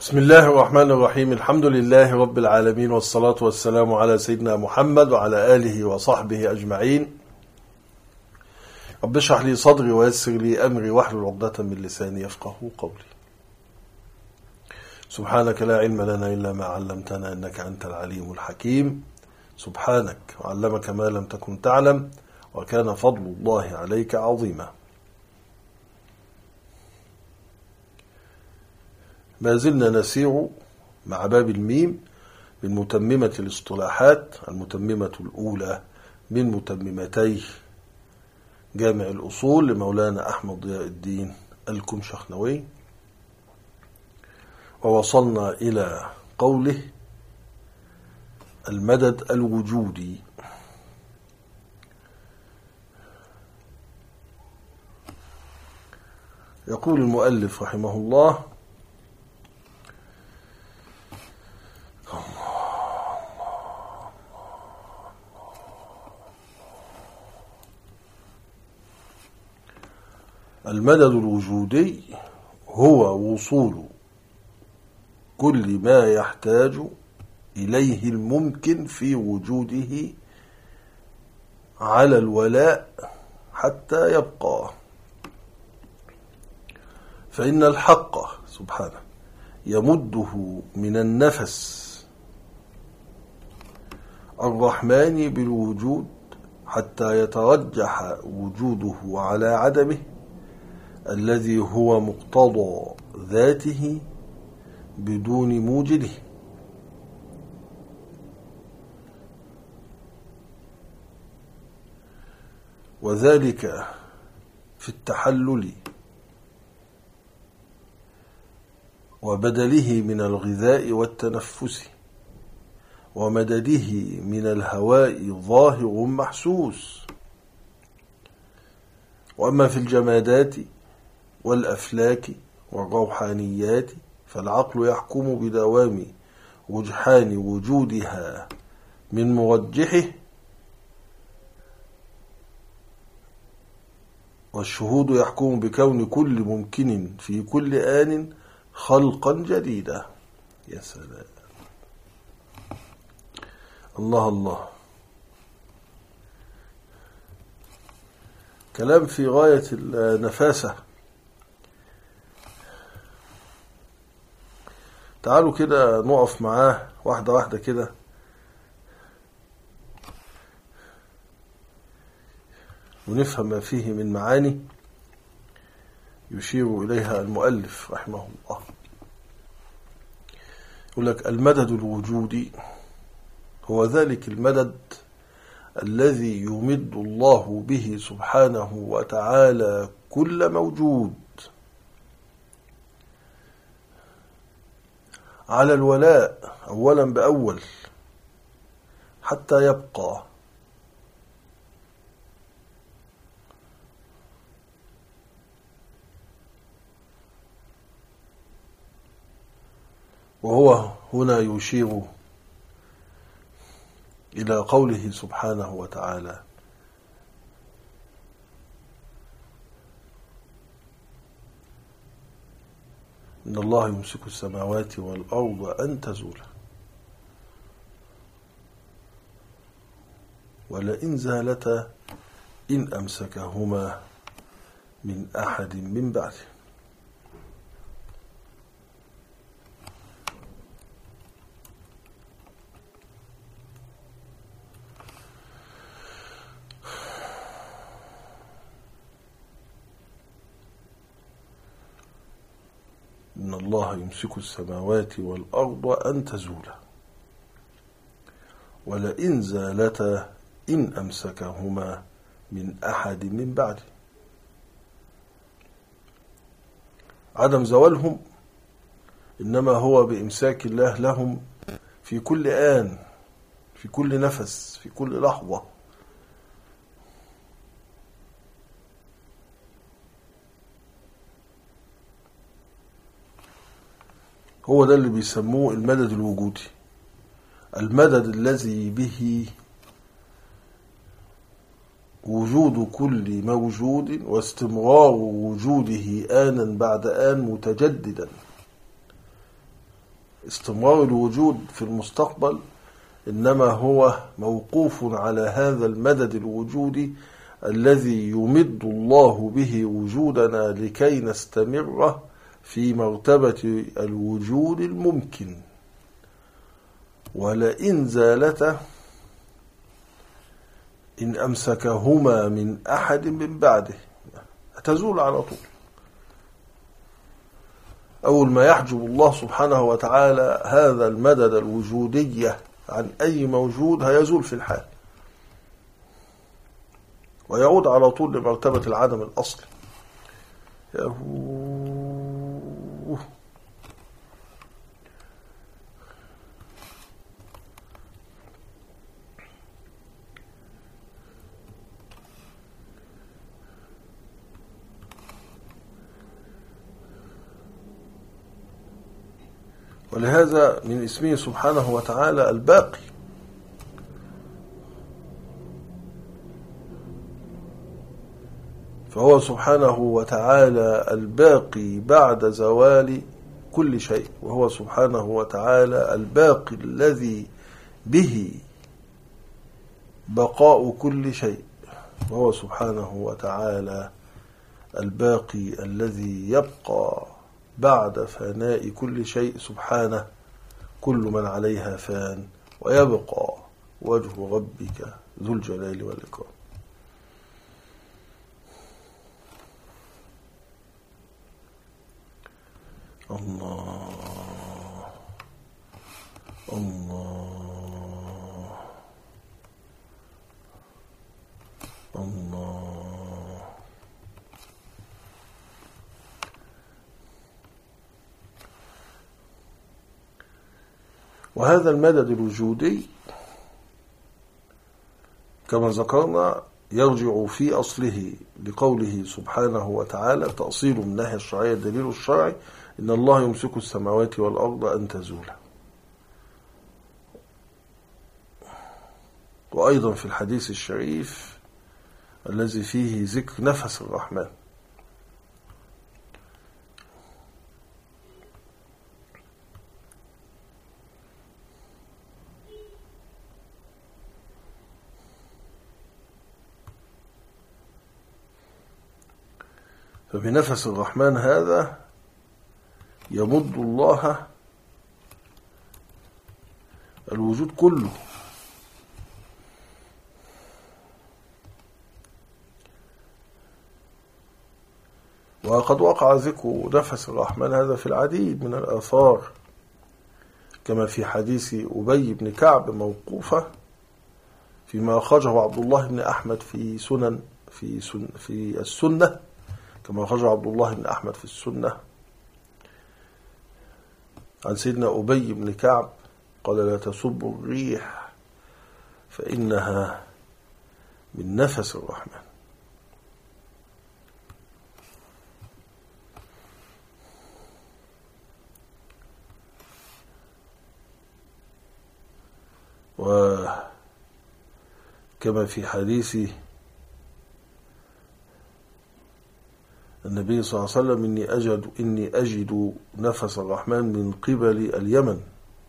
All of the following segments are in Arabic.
بسم الله الرحمن الرحيم. الحمد لله رب العالمين، والصلاة والسلام على سيدنا محمد وعلى آله وصحبه أجمعين. رب اشرح لي صدري ويسر لي أمري واحلل عقدة من لساني يفقه قولي. سبحانك لا علم لنا إلا ما علمتنا إنك أنت العليم الحكيم. سبحانك وعلمك ما لم تكن تعلم، وكان فضل الله عليك عظيما. ما زلنا نسير مع باب الميم من متممة الاصطلاحات، المتممة الأولى من متممتي جامع الأصول لمولانا أحمد ضياء الدين الكمشخنوي، ووصلنا إلى قوله المدد الوجودي. يقول المؤلف رحمه الله: المدد الوجودي هو وصول كل ما يحتاج إليه الممكن في وجوده على الولاء حتى يبقى، فإن الحق سبحانه يمده من النفس الرحمن بالوجود حتى يترجح وجوده على عدمه الذي هو مقتضى ذاته بدون موجده. وذلك في التحلل وبدله من الغذاء والتنفس ومدده من الهواء ظاهر محسوس. وأما في الجمادات والأفلاك والروحانيات فالعقل يحكم بدوام رجحان وجودها من مرجحه، والشهود يحكم بكون كل ممكن في كل آن خلقا جديدا. يا سلام، الله الله، كلام في غاية النفاسة. تعالوا كده نقف معاه واحدة واحدة كده ونفهم ما فيه من معاني يشير إليها المؤلف رحمه الله. يقول لك: المدد الوجودي هو ذلك المدد الذي يمد الله به سبحانه وتعالى كل موجود على الولاء أولا بأول حتى يبقى، وهو هنا يشير إلى قوله سبحانه وتعالى: إن الله يمسك السماوات والأرض أن تزولا ولئن زالتا إن أمسكهما من أحد من بعده. إن الله يمسك السماوات والأرض أن تزولا ولئن زالتا إن أمسكهما من أحد من بعده. عدم زوالهم إنما هو بإمساك الله لهم في كل آن، في كل نفس، في كل لحظة. هو ده اللي بيسموه المدد الوجودي، المدد الذي به وجود كل موجود واستمرار وجوده آنا بعد آن متجددا، استمرار الوجود في المستقبل إنما هو موقوف على هذا المدد الوجودي الذي يمد الله به وجودنا لكي نستمر في مرتبة الوجود الممكن. ولئن زالتا إن أمسكهما من أحد من بعده، هتزول على طول. أول ما يحجب الله سبحانه وتعالى هذا المدد الوجودي عن أي موجود هيزول في الحال ويعود على طول لمرتبة العدم الأصلي. ولهذا من اسمه سبحانه وتعالى الباقي، فهو سبحانه وتعالى الباقي بعد زوال كل شيء، وهو سبحانه وتعالى الباقي الذي به بقاء كل شيء، وهو سبحانه وتعالى الباقي الذي يبقى بعد فناء كل شيء. سبحانه كل من عليها فان ويبقى وجه ربك ذو الجلال والإكرام. الله الله الله. وهذا المدد الوجودي كما ذكرنا يرجع في أصله لقوله سبحانه وتعالى تأصيل من الناحية الشرعية الدليل الشرعي إن الله يمسك السماوات والأرض أن تزولا. وأيضا في الحديث الشريف الذي فيه ذكر نفس الرحمن فبنفس الرحمن هذا يمد الله الوجود كله. وقد وقع ذكر نفس الرحمن هذا في العديد من الآثار كما في حديث أبي بن كعب موقوفة فيما أخرجه عبد الله بن أحمد في السنة، كما أخرجه عبد الله بن أحمد في السنة عن سيدنا أبي بن كعب قال لا تسبوا الريح فإنها من نفس الرحمن. وكما في حديث النبي صلى الله عليه وسلم إني أجد نفس الرحمن من قبل اليمن،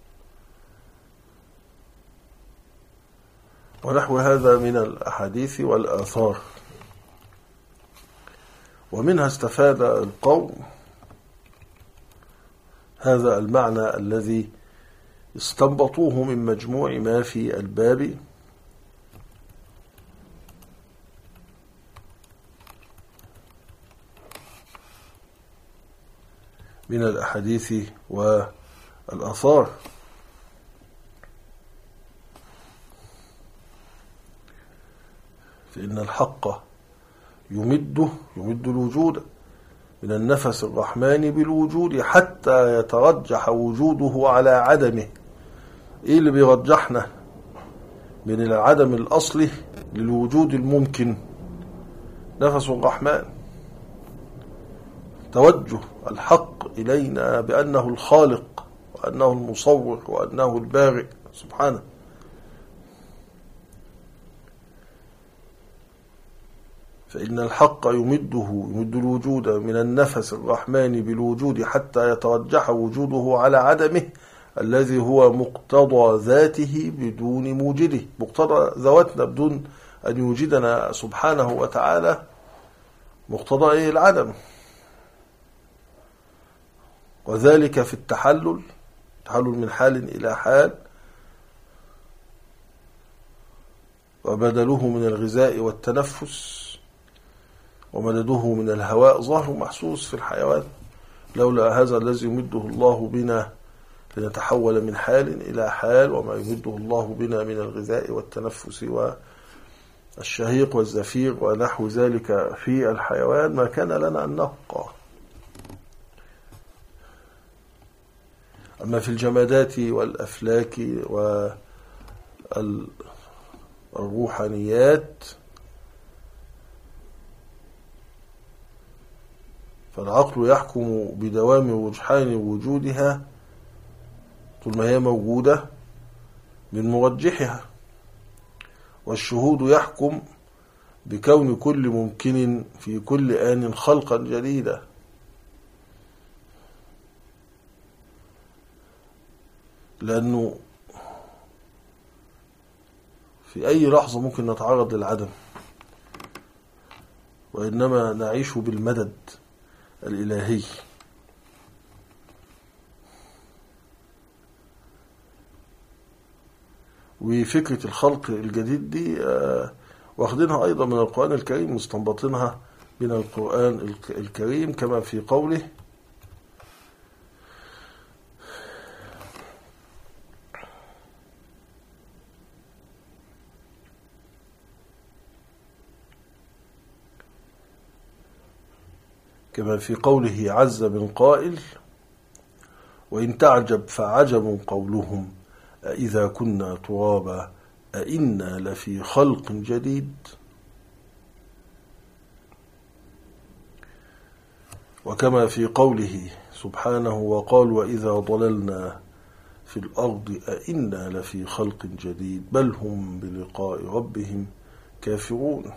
ونحو هذا من الأحاديث والآثار. ومنها استفاد القوم هذا المعنى الذي استنبطوه من مجموع ما في الباب من الأحاديث والآثار. فإن الحق يمد الوجود من النفس الرحمن بالوجود حتى يترجح وجوده على عدمه. إيه اللي بيرجحنا من العدم الأصلي للوجود الممكن؟ نفس الرحمن، توجه الحق إلينا بأنه الخالق وأنه المصور وأنه البارئ سبحانه. فإن الحق يمد الوجود من النفس الرحمن بالوجود حتى يترجح وجوده على عدمه، الذي هو مقتضى ذاته بدون موجده، مقتضى ذواتنا بدون أن يوجدنا سبحانه وتعالى، مقتضى إيه؟ العدم. وذلك في التحلل من حال إلى حال، وبدله من الغذاء والتنفس ومدده من الهواء ظاهر محسوس في الحيوان. لولا هذا الذي يمده الله بنا لنتحول من حال إلى حال، وما يمده الله بنا من الغذاء والتنفس والشهيق والزفير ونحو ذلك في الحيوان، ما كان لنا أن نبقى. أما في الجمادات والأفلاك والروحانيات فالعقل يحكم بدوام رجحان وجودها طول ما هي موجودة من مرجحها، والشهود يحكم بكون كل ممكن في كل آن خلقا جديدا، لأنه في أي لحظة ممكن نتعرض للعدم، وإنما نعيش بالمدد الإلهي. وفكرة الخلق الجديد دي واخدينها أيضا من القرآن الكريم، مستنبطينها من القرآن الكريم، كما في قوله: عز من قائل: وإن تعجب فعجب قولهم أإذا كنا ترابا أإنا لفي خلق جديد. وكما في قوله سبحانه: وقالوا وإذا ضللنا في الأرض أإنا لفي خلق جديد بل هم بلقاء ربهم كافرون.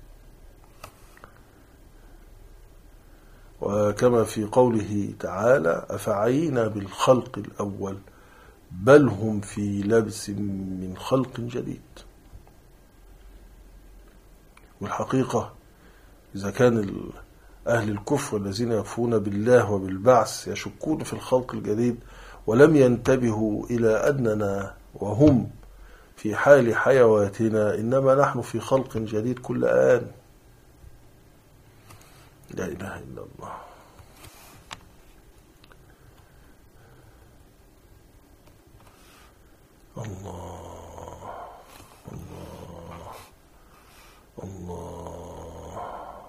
وكما في قوله تعالى: أفعينا بالخلق الأول بل هم في لبس من خلق جديد. والحقيقة إذا كان أهل الكفر الذين يكفرون بالله وبالبعث يشكون في الخلق الجديد ولم ينتبهوا إلى أننا وهم في حال حيواتنا إنما نحن في خلق جديد كل آن. لا إله إلا الله. الله الله الله.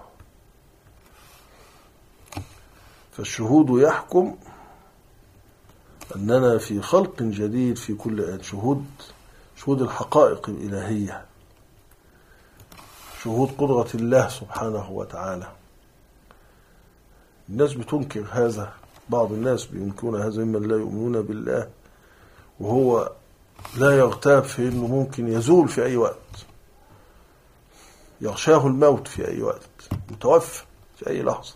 فالشهود يحكم أننا في خلق جديد في كل آن. شهود الحقائق الإلهية، شهود قدرة الله سبحانه وتعالى. الناس بتنكر هذا، بعض الناس بينكرون هذا ممن لا يؤمنون بالله، وهو لا يغتاب في أنه ممكن يزول في أي وقت، يغشاه الموت في أي وقت، متوفى في أي لحظة.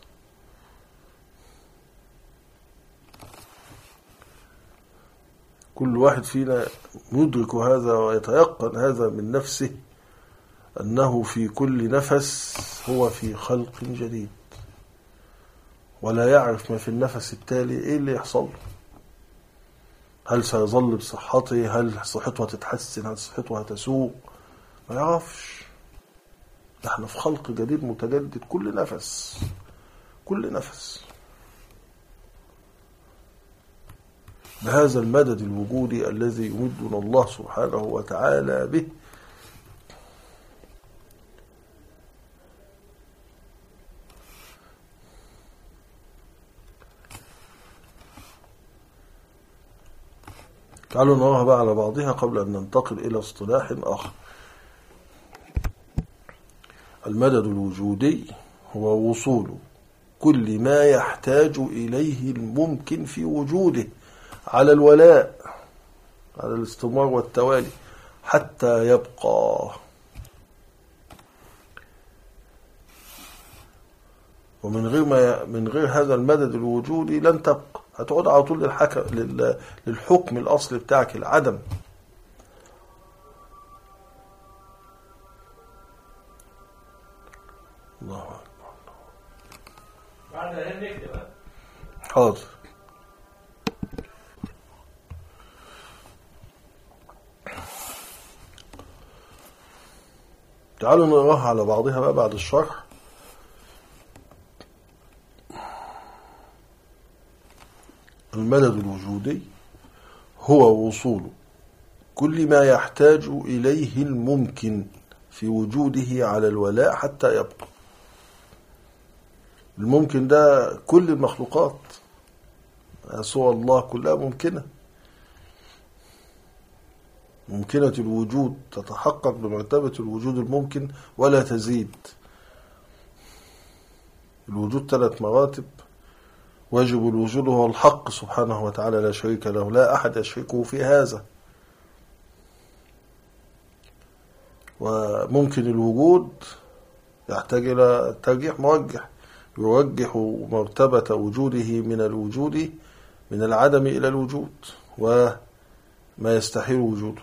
كل واحد فينا يدرك هذا ويتيقن هذا من نفسه، أنه في كل نفس هو في خلق جديد، ولا يعرف ما في النفس التالي إيه اللي يحصل له. هل سيظل بصحته؟ هل صحته هتتحسن؟ هل صحته هتسوء؟ ما يعرفش. نحن في خلق جديد متجدد كل نفس، كل نفس، بهذا المدد الوجودي الذي يمدنا الله سبحانه وتعالى به. تعالوا نراها بقى على بعضها قبل أن ننتقل إلى اصطلاح آخر. المدد الوجودي هو وصول كل ما يحتاج إليه الممكن في وجوده على الولاء، على الاستمرار والتوالي حتى يبقى. ومن غير هذا المدد الوجودي لن تبقى. هتقعد على طول للحكم الأصلي بتاعك العدم. الله أكبر. بعد نكتب. حاضر. تعالوا نقراها على بعضها بقى بعد الشرح. المدد الوجودي هو وصول كل ما يحتاج إليه الممكن في وجوده على الولاء حتى يبقى. الممكن ده كل المخلوقات، سوى الله كلها ممكنة الوجود، تتحقق بمرتبة الوجود الممكن ولا تزيد. الوجود 3 مراتب. واجب الوجود هو الحق سبحانه وتعالى لا شريك له، لا أحد يشركه في هذا. وممكن الوجود يحتاج إلى ترجيح مرجح، يرجح مرتبة وجوده من الوجود من العدم إلى الوجود وما يستحيل وجوده.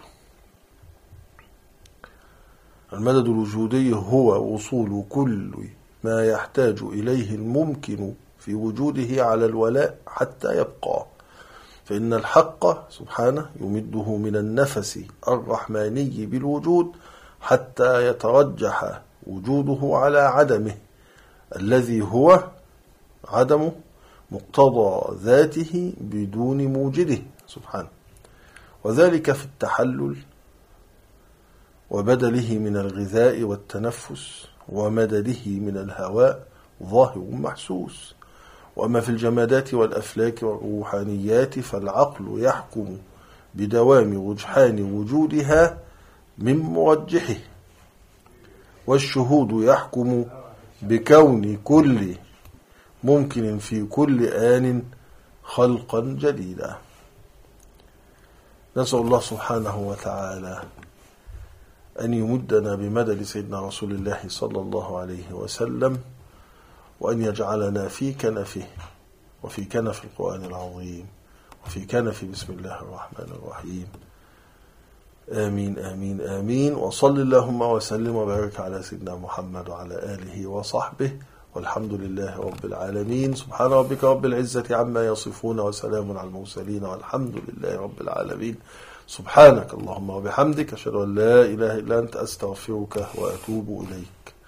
المدد الوجودي هو وصول كل ما يحتاج إليه الممكن في وجوده على الولاء حتى يبقى، فإن الحق سبحانه يمده من النفس الرحماني بالوجود حتى يترجح وجوده على عدمه الذي هو عدم مقتضى ذاته بدون موجده سبحانه، وذلك في التحلل وبدله من الغذاء والتنفس ومدده من الهواء ظاهر محسوس. وأما في الجمادات والأفلاك والروحانيات فالعقل يحكم بدوام رجحان وجودها من مرجحه، والشهود يحكم بكون كل ممكن في كل آن خلقا جديدا. نسأل الله سبحانه وتعالى أن يمدنا بمدد سيدنا رسول الله صلى الله عليه وسلم، وأن يجعلنا في كنفه وفي كنف القرآن العظيم وفي كنف بسم الله الرحمن الرحيم. آمين آمين آمين. وصل اللهم وسلم وبارك على سيدنا محمد وعلى آله وصحبه، والحمد لله رب العالمين. سبحان ربك رب العزة عما يصفون وسلام على المرسلين والحمد لله رب العالمين. سبحانك اللهم وبحمدك، أشهد أن لا إله إلا أنت، أستغفرك وأتوب إليك.